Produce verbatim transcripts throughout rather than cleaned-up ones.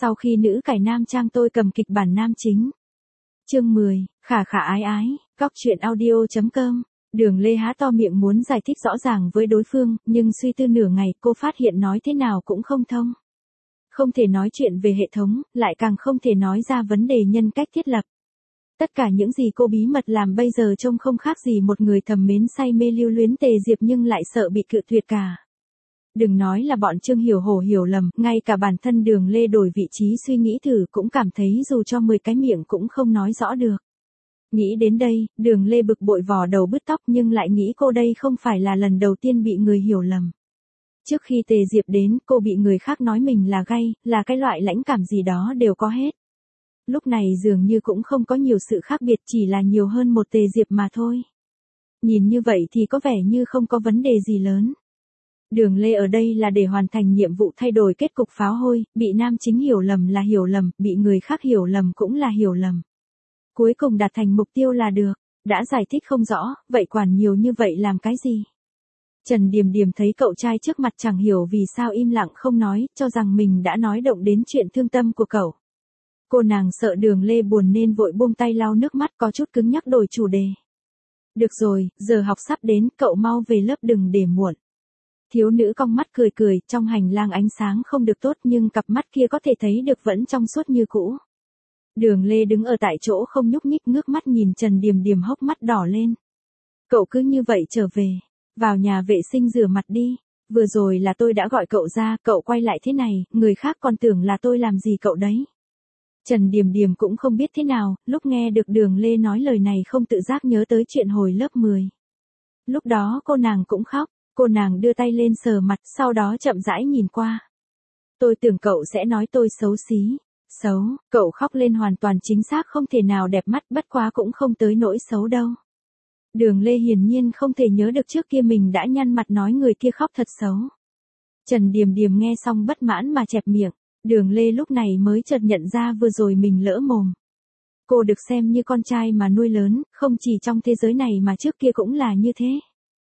Sau khi nữ cải nam trang tôi cầm kịch bản nam chính. Chương mười, khả khả ái ái, góc truyện audio.com. Đường Lê há to miệng muốn giải thích rõ ràng với đối phương, nhưng suy tư nửa ngày cô phát hiện nói thế nào cũng không thông. Không thể nói chuyện về hệ thống, lại càng không thể nói ra vấn đề nhân cách thiết lập. Tất cả những gì cô bí mật làm bây giờ trông không khác gì một người thầm mến say mê lưu luyến Tề Diệp nhưng lại sợ bị cự tuyệt cả. Đừng nói là bọn Trương Hiểu Hổ hiểu lầm, ngay cả bản thân Đường Lê đổi vị trí suy nghĩ thử cũng cảm thấy dù cho mười cái miệng cũng không nói rõ được. Nghĩ đến đây, Đường Lê bực bội vò đầu bứt tóc nhưng lại nghĩ cô đây không phải là lần đầu tiên bị người hiểu lầm. Trước khi Tề Diệp đến, cô bị người khác nói mình là gay, là cái loại lãnh cảm gì đó đều có hết. Lúc này dường như cũng không có nhiều sự khác biệt, chỉ là nhiều hơn một Tề Diệp mà thôi. Nhìn như vậy thì có vẻ như không có vấn đề gì lớn. Đường Lê ở đây là để hoàn thành nhiệm vụ thay đổi kết cục pháo hôi, bị nam chính hiểu lầm là hiểu lầm, bị người khác hiểu lầm cũng là hiểu lầm. Cuối cùng đạt thành mục tiêu là được, đã giải thích không rõ, vậy quản nhiều như vậy làm cái gì? Trần Điềm Điềm thấy cậu trai trước mặt chẳng hiểu vì sao im lặng không nói, cho rằng mình đã nói động đến chuyện thương tâm của cậu. Cô nàng sợ Đường Lê buồn nên vội buông tay lau nước mắt có chút cứng nhắc đổi chủ đề. Được rồi, giờ học sắp đến, cậu mau về lớp đừng để muộn. Thiếu nữ cong mắt cười cười, trong hành lang ánh sáng không được tốt nhưng cặp mắt kia có thể thấy được vẫn trong suốt như cũ. Đường Lê đứng ở tại chỗ không nhúc nhích ngước mắt nhìn Trần Điềm Điềm hốc mắt đỏ lên. Cậu cứ như vậy trở về, vào nhà vệ sinh rửa mặt đi, vừa rồi là tôi đã gọi cậu ra, cậu quay lại thế này, người khác còn tưởng là tôi làm gì cậu đấy. Trần Điềm Điềm cũng không biết thế nào, lúc nghe được Đường Lê nói lời này không tự giác nhớ tới chuyện hồi lớp mười. Lúc đó cô nàng cũng khóc, cô nàng đưa tay lên sờ mặt, sau đó chậm rãi nhìn qua. Tôi tưởng cậu sẽ nói tôi xấu xí. Xấu, cậu khóc lên hoàn toàn chính xác không thể nào đẹp mắt bất quá cũng không tới nỗi xấu đâu. Đường Lê hiển nhiên không thể nhớ được trước kia mình đã nhăn mặt nói người kia khóc thật xấu. Trần Điềm Điềm nghe xong bất mãn mà chẹp miệng, Đường Lê lúc này mới chợt nhận ra vừa rồi mình lỡ mồm. Cô được xem như con trai mà nuôi lớn, không chỉ trong thế giới này mà trước kia cũng là như thế.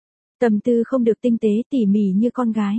Tâm tư không được tinh tế tỉ mỉ như con gái.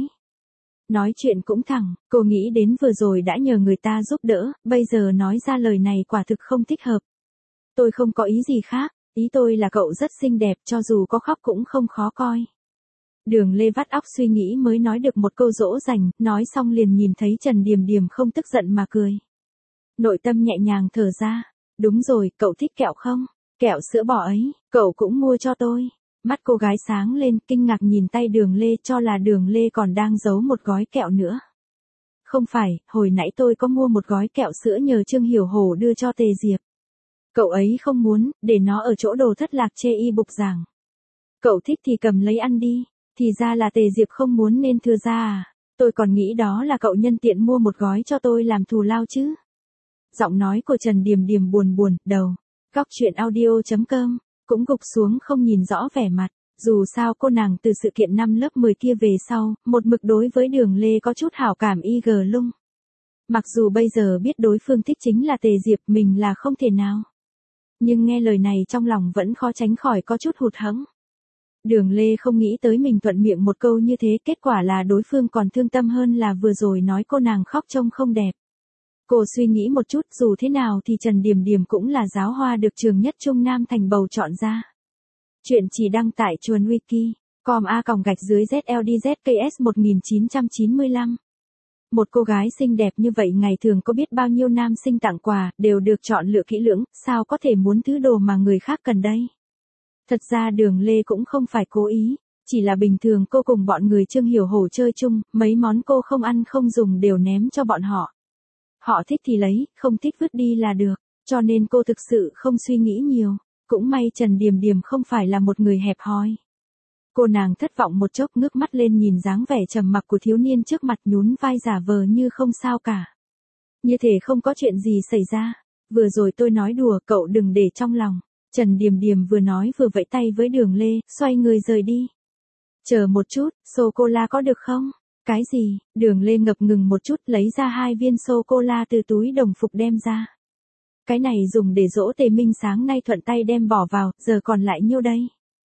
Nói chuyện cũng thẳng, cô nghĩ đến vừa rồi đã nhờ người ta giúp đỡ, bây giờ nói ra lời này quả thực không thích hợp. Tôi không có ý gì khác, ý tôi là cậu rất xinh đẹp cho dù có khóc cũng không khó coi. Đường Lê vắt óc suy nghĩ mới nói được một câu dỗ dành, nói xong liền nhìn thấy Trần Điềm Điềm không tức giận mà cười. Nội tâm nhẹ nhàng thở ra, đúng rồi, cậu thích kẹo không? Kẹo sữa bò ấy, cậu cũng mua cho tôi. Mắt cô gái sáng lên, kinh ngạc nhìn tay Đường Lê cho là Đường Lê còn đang giấu một gói kẹo nữa. Không phải, hồi nãy tôi có mua một gói kẹo sữa nhờ Trương Hiểu Hổ đưa cho Tề Diệp. Cậu ấy không muốn, để nó ở chỗ đồ thất lạc chê y bục giảng. Cậu thích thì cầm lấy ăn đi, thì ra là Tề Diệp không muốn nên thưa ra à, tôi còn nghĩ đó là cậu nhân tiện mua một gói cho tôi làm thù lao chứ. Giọng nói của Trần Điềm Điềm buồn buồn, đầu, góc truyện audio.com. Cũng gục xuống không nhìn rõ vẻ mặt, dù sao cô nàng từ sự kiện năm lớp mười kia về sau, một mực đối với Đường Lê có chút hảo cảm y gờ lung. Mặc dù bây giờ biết đối phương thích chính là Tề Diệp mình là không thể nào. Nhưng nghe lời này trong lòng vẫn khó tránh khỏi có chút hụt hẫng. Đường Lê không nghĩ tới mình thuận miệng một câu như thế, kết quả là đối phương còn thương tâm hơn là vừa rồi nói cô nàng khóc trông không đẹp. Cô suy nghĩ một chút, dù thế nào thì Trần Điềm Điềm cũng là giáo hoa được trường nhất Trung Nam thành bầu chọn ra. Chuyện chỉ đăng tải chuồn wiki, com a còng gạch dưới zldzks một nghìn chín trăm chín mươi lăm. Một cô gái xinh đẹp như vậy ngày thường có biết bao nhiêu nam sinh tặng quà, đều được chọn lựa kỹ lưỡng, sao có thể muốn thứ đồ mà người khác cần đây. Thật ra Đường Lê cũng không phải cố ý, chỉ là bình thường cô cùng bọn người Trương Hiểu Hổ chơi chung, mấy món cô không ăn không dùng đều ném cho bọn họ. Họ thích thì lấy, không thích vứt đi là được, cho nên cô thực sự không suy nghĩ nhiều, cũng may Trần Điềm Điềm không phải là một người hẹp hòi. Cô nàng thất vọng một chốc ngước mắt lên nhìn dáng vẻ trầm mặc của thiếu niên trước mặt nhún vai giả vờ như không sao cả. Như thể không có chuyện gì xảy ra, vừa rồi tôi nói đùa cậu đừng để trong lòng. Trần Điềm Điềm vừa nói vừa vẫy tay với Đường Lê, xoay người rời đi. Chờ một chút, sô-cô-la có được không? Cái gì? Đường Lê ngập ngừng một chút lấy ra hai viên sô-cô-la từ túi đồng phục đem ra. Cái này dùng để dỗ Tề Minh sáng nay thuận tay đem bỏ vào, giờ còn lại nhiêu đây?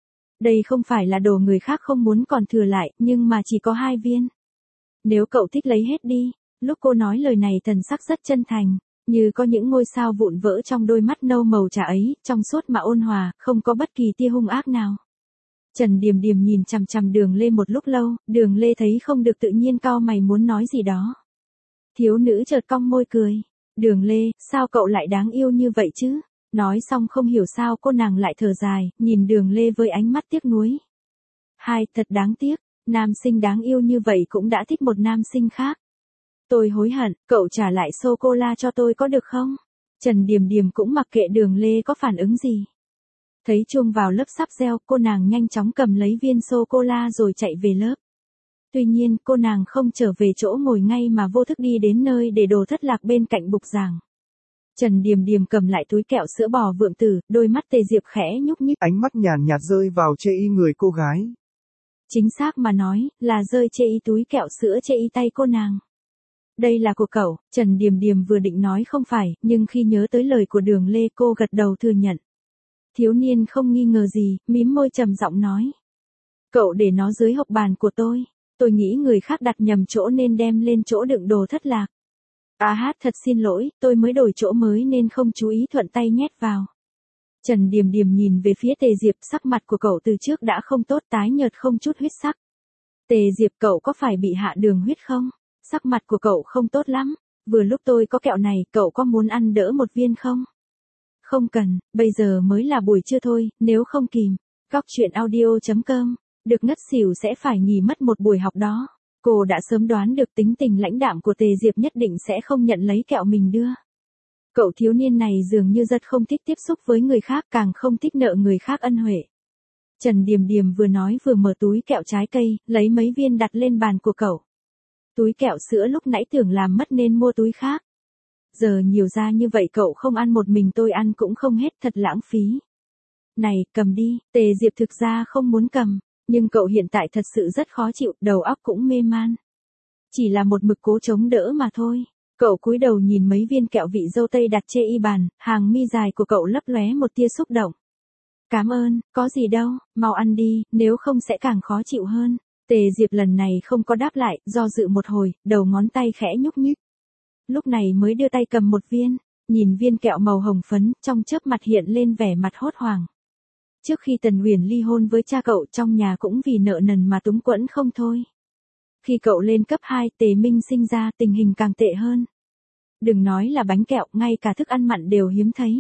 Đây không phải là đồ người khác không muốn còn thừa lại, nhưng mà chỉ có hai viên. Nếu cậu thích lấy hết đi, Lúc cô nói lời này thần sắc rất chân thành, như có những ngôi sao vụn vỡ trong đôi mắt nâu màu trà ấy, trong suốt mà ôn hòa, không có bất kỳ tia hung ác nào. Trần Điềm Điềm nhìn chằm chằm Đường Lê một lúc lâu, Đường Lê thấy không được tự nhiên cau mày muốn nói gì đó. Thiếu nữ chợt cong môi cười. Đường Lê, sao cậu lại đáng yêu như vậy chứ? Nói xong không hiểu sao cô nàng lại thở dài, nhìn Đường Lê với ánh mắt tiếc nuối. Hai, thật đáng tiếc, nam sinh đáng yêu như vậy cũng đã thích một nam sinh khác. Tôi hối hận, cậu trả lại sô-cô-la cho tôi có được không? Trần Điềm Điềm cũng mặc kệ Đường Lê có phản ứng gì. Thấy chuông vào lớp sắp reo, cô nàng nhanh chóng cầm lấy viên sô-cô-la rồi chạy về lớp. Tuy nhiên, cô nàng không trở về chỗ ngồi ngay mà vô thức đi đến nơi để đồ thất lạc bên cạnh bục giảng. Trần Điềm Điềm cầm lại túi kẹo sữa bò Vượng Tử, đôi mắt Tề Diệp khẽ nhúc nhích. Ánh mắt nhàn nhạt rơi vào chê y người cô gái. Chính xác mà nói, là rơi chê y túi kẹo sữa chê y tay cô nàng. Đây là của cậu, Trần Điềm Điềm vừa định nói không phải, nhưng khi nhớ tới lời của Đường Lê cô gật đầu thừa nhận. Thiếu niên không nghi ngờ gì, mím môi trầm giọng nói. Cậu để nó dưới hộc bàn của tôi, tôi nghĩ người khác đặt nhầm chỗ nên đem lên chỗ đựng đồ thất lạc. À hát thật xin lỗi, tôi mới đổi chỗ mới nên không chú ý thuận tay nhét vào. Trần Điềm Điềm nhìn về phía Tề Diệp, sắc mặt của cậu từ trước đã không tốt, tái nhợt không chút huyết sắc. Tề Diệp, cậu có phải bị hạ đường huyết không? Sắc mặt của cậu không tốt lắm, vừa lúc tôi có kẹo này, cậu có muốn ăn đỡ một viên không? Không cần, bây giờ mới là buổi trưa thôi, nếu không kìm. Góc truyện audio chấm com, được ngất xỉu sẽ phải nghỉ mất một buổi học đó. Cô đã sớm đoán được tính tình lãnh đạm của Tề Diệp nhất định sẽ không nhận lấy kẹo mình đưa. Cậu thiếu niên này dường như rất không thích tiếp xúc với người khác, càng không thích nợ người khác ân huệ. Trần Điềm Điềm vừa nói vừa mở túi kẹo trái cây, lấy mấy viên đặt lên bàn của cậu. Túi kẹo sữa lúc nãy tưởng làm mất nên mua túi khác. Giờ nhiều ra như vậy cậu không ăn một mình tôi ăn cũng không hết, thật lãng phí. Này, cầm đi, Tề Diệp thực ra không muốn cầm, nhưng cậu hiện tại thật sự rất khó chịu, đầu óc cũng mê man. Chỉ là một mực cố chống đỡ mà thôi. Cậu cúi đầu nhìn mấy viên kẹo vị dâu tây đặt trên y bàn, hàng mi dài của cậu lấp lóe một tia xúc động. Cảm ơn, có gì đâu, mau ăn đi, nếu không sẽ càng khó chịu hơn. Tề Diệp lần này không có đáp lại, do dự một hồi, đầu ngón tay khẽ nhúc nhích. Lúc này mới đưa tay cầm một viên, nhìn viên kẹo màu hồng phấn, trong chớp mặt hiện lên vẻ mặt hốt hoảng. Trước khi Tần Huyền ly hôn với cha cậu, trong nhà cũng vì nợ nần mà túng quẫn không thôi. Khi cậu lên cấp hai, Tề Minh sinh ra, tình hình càng tệ hơn. Đừng nói là bánh kẹo, ngay cả thức ăn mặn đều hiếm thấy.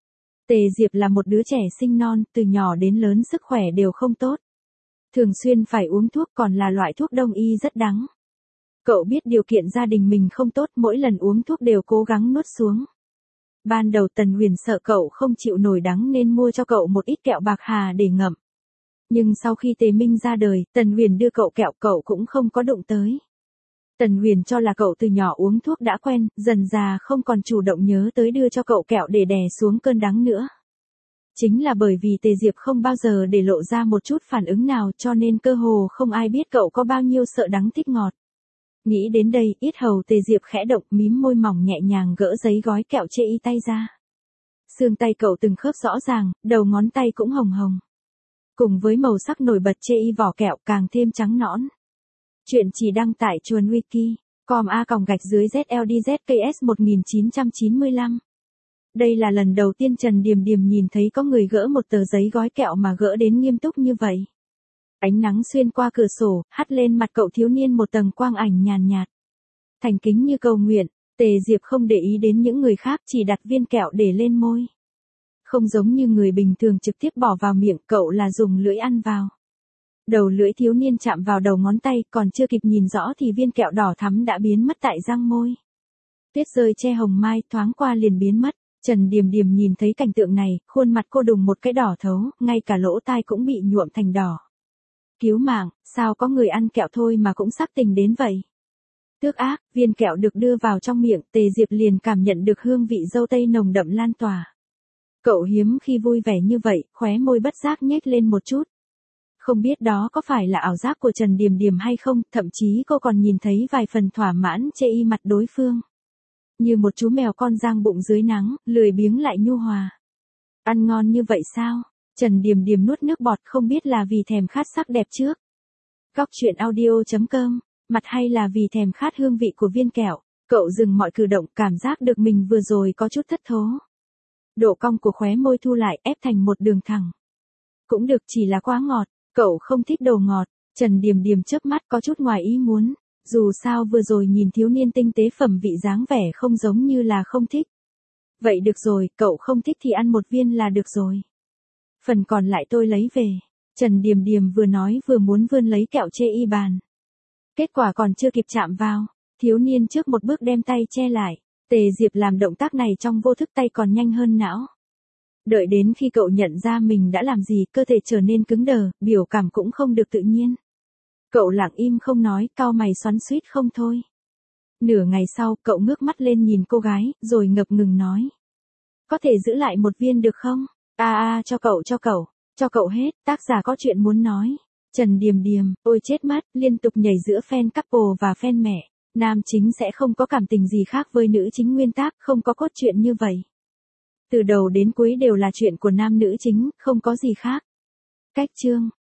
Tề Diệp là một đứa trẻ sinh non, từ nhỏ đến lớn sức khỏe đều không tốt. Thường xuyên phải uống thuốc, còn là loại thuốc đông y rất đắng. Cậu biết điều kiện gia đình mình không tốt, mỗi lần uống thuốc đều cố gắng nuốt xuống. Ban đầu Tần Huyền sợ cậu không chịu nổi đắng nên mua cho cậu một ít kẹo bạc hà để ngậm. Nhưng sau khi Tề Minh ra đời, Tần Huyền đưa cậu kẹo cậu cũng không có đụng tới. Tần Huyền cho là cậu từ nhỏ uống thuốc đã quen, dần già không còn chủ động nhớ tới đưa cho cậu kẹo để đè xuống cơn đắng nữa. Chính là bởi vì Tề Diệp không bao giờ để lộ ra một chút phản ứng nào cho nên cơ hồ không ai biết cậu có bao nhiêu sợ đắng thích ngọt. Nghĩ đến đây, yết hầu Tề Diệp khẽ động, mím môi mỏng nhẹ nhàng gỡ giấy gói kẹo chê y tay ra. Xương tay cậu từng khớp rõ ràng, đầu ngón tay cũng hồng hồng. Cùng với màu sắc nổi bật chê y vỏ kẹo càng thêm trắng nõn. Chuyện chỉ đăng tải chuồn wiki, com a còng gạch dưới zldz một nghìn chín trăm chín mươi lăm. Đây là lần đầu tiên Trần Điềm Điềm nhìn thấy có người gỡ một tờ giấy gói kẹo mà gỡ đến nghiêm túc như vậy. Ánh nắng xuyên qua cửa sổ, hắt lên mặt cậu thiếu niên một tầng quang ảnh nhàn nhạt. Thành kính như cầu nguyện, Tề Diệp không để ý đến những người khác, chỉ đặt viên kẹo để lên môi. Không giống như người bình thường trực tiếp bỏ vào miệng, cậu là dùng lưỡi ăn vào. Đầu lưỡi thiếu niên chạm vào đầu ngón tay, còn chưa kịp nhìn rõ thì viên kẹo đỏ thắm đã biến mất tại răng môi. Tuyết rơi che hồng mai, thoáng qua liền biến mất. Trần Điềm Điềm nhìn thấy cảnh tượng này, khuôn mặt cô đùng một cái đỏ thấu, ngay cả lỗ tai cũng bị nhuộm thành đỏ. Cứu mạng, sao có người ăn kẹo thôi mà cũng sắc tình đến vậy? Tước ác, viên kẹo được đưa vào trong miệng, Tề Diệp liền cảm nhận được hương vị dâu tây nồng đậm lan tỏa. Cậu hiếm khi vui vẻ như vậy, khóe môi bất giác nhếch lên một chút. Không biết đó có phải là ảo giác của Trần Điềm Điềm hay không, thậm chí cô còn nhìn thấy vài phần thỏa mãn chê y mặt đối phương. Như một chú mèo con giang bụng dưới nắng, lười biếng lại nhu hòa. Ăn ngon như vậy sao? Trần Điềm Điềm nuốt nước bọt, không biết là vì thèm khát sắc đẹp trước. Góc truyện audio chấm com, mặt hay là vì thèm khát hương vị của viên kẹo. Cậu dừng mọi cử động, cảm giác được mình vừa rồi có chút thất thố. Độ cong của khóe môi thu lại, ép thành một đường thẳng. Cũng được, chỉ là quá ngọt, cậu không thích đồ ngọt. Trần Điềm Điềm chớp mắt có chút ngoài ý muốn. Dù sao vừa rồi nhìn thiếu niên tinh tế phẩm vị dáng vẻ không giống như là không thích. Vậy được rồi, cậu không thích thì ăn một viên là được rồi. Phần còn lại tôi lấy về. Trần Điềm Điềm vừa nói vừa muốn vươn lấy kẹo chê y bàn. Kết quả còn chưa kịp chạm vào, thiếu niên trước một bước đem tay che lại. Tề Diệp làm động tác này trong vô thức, tay còn nhanh hơn não. Đợi đến khi cậu nhận ra mình đã làm gì, cơ thể trở nên cứng đờ, biểu cảm cũng không được tự nhiên. Cậu lặng im không nói, cau mày xoắn xuýt không thôi. Nửa ngày sau, cậu ngước mắt lên nhìn cô gái, rồi ngập ngừng nói. Có thể giữ lại một viên được không? À à, cho cậu cho cậu, cho cậu hết, tác giả có chuyện muốn nói. Trần Điềm Điềm, ôi chết mất, liên tục nhảy giữa fan couple và fan mẹ. Nam chính sẽ không có cảm tình gì khác với nữ chính, nguyên tác, không có cốt truyện như vậy. Từ đầu đến cuối đều là chuyện của nam nữ chính, không có gì khác. Cách chương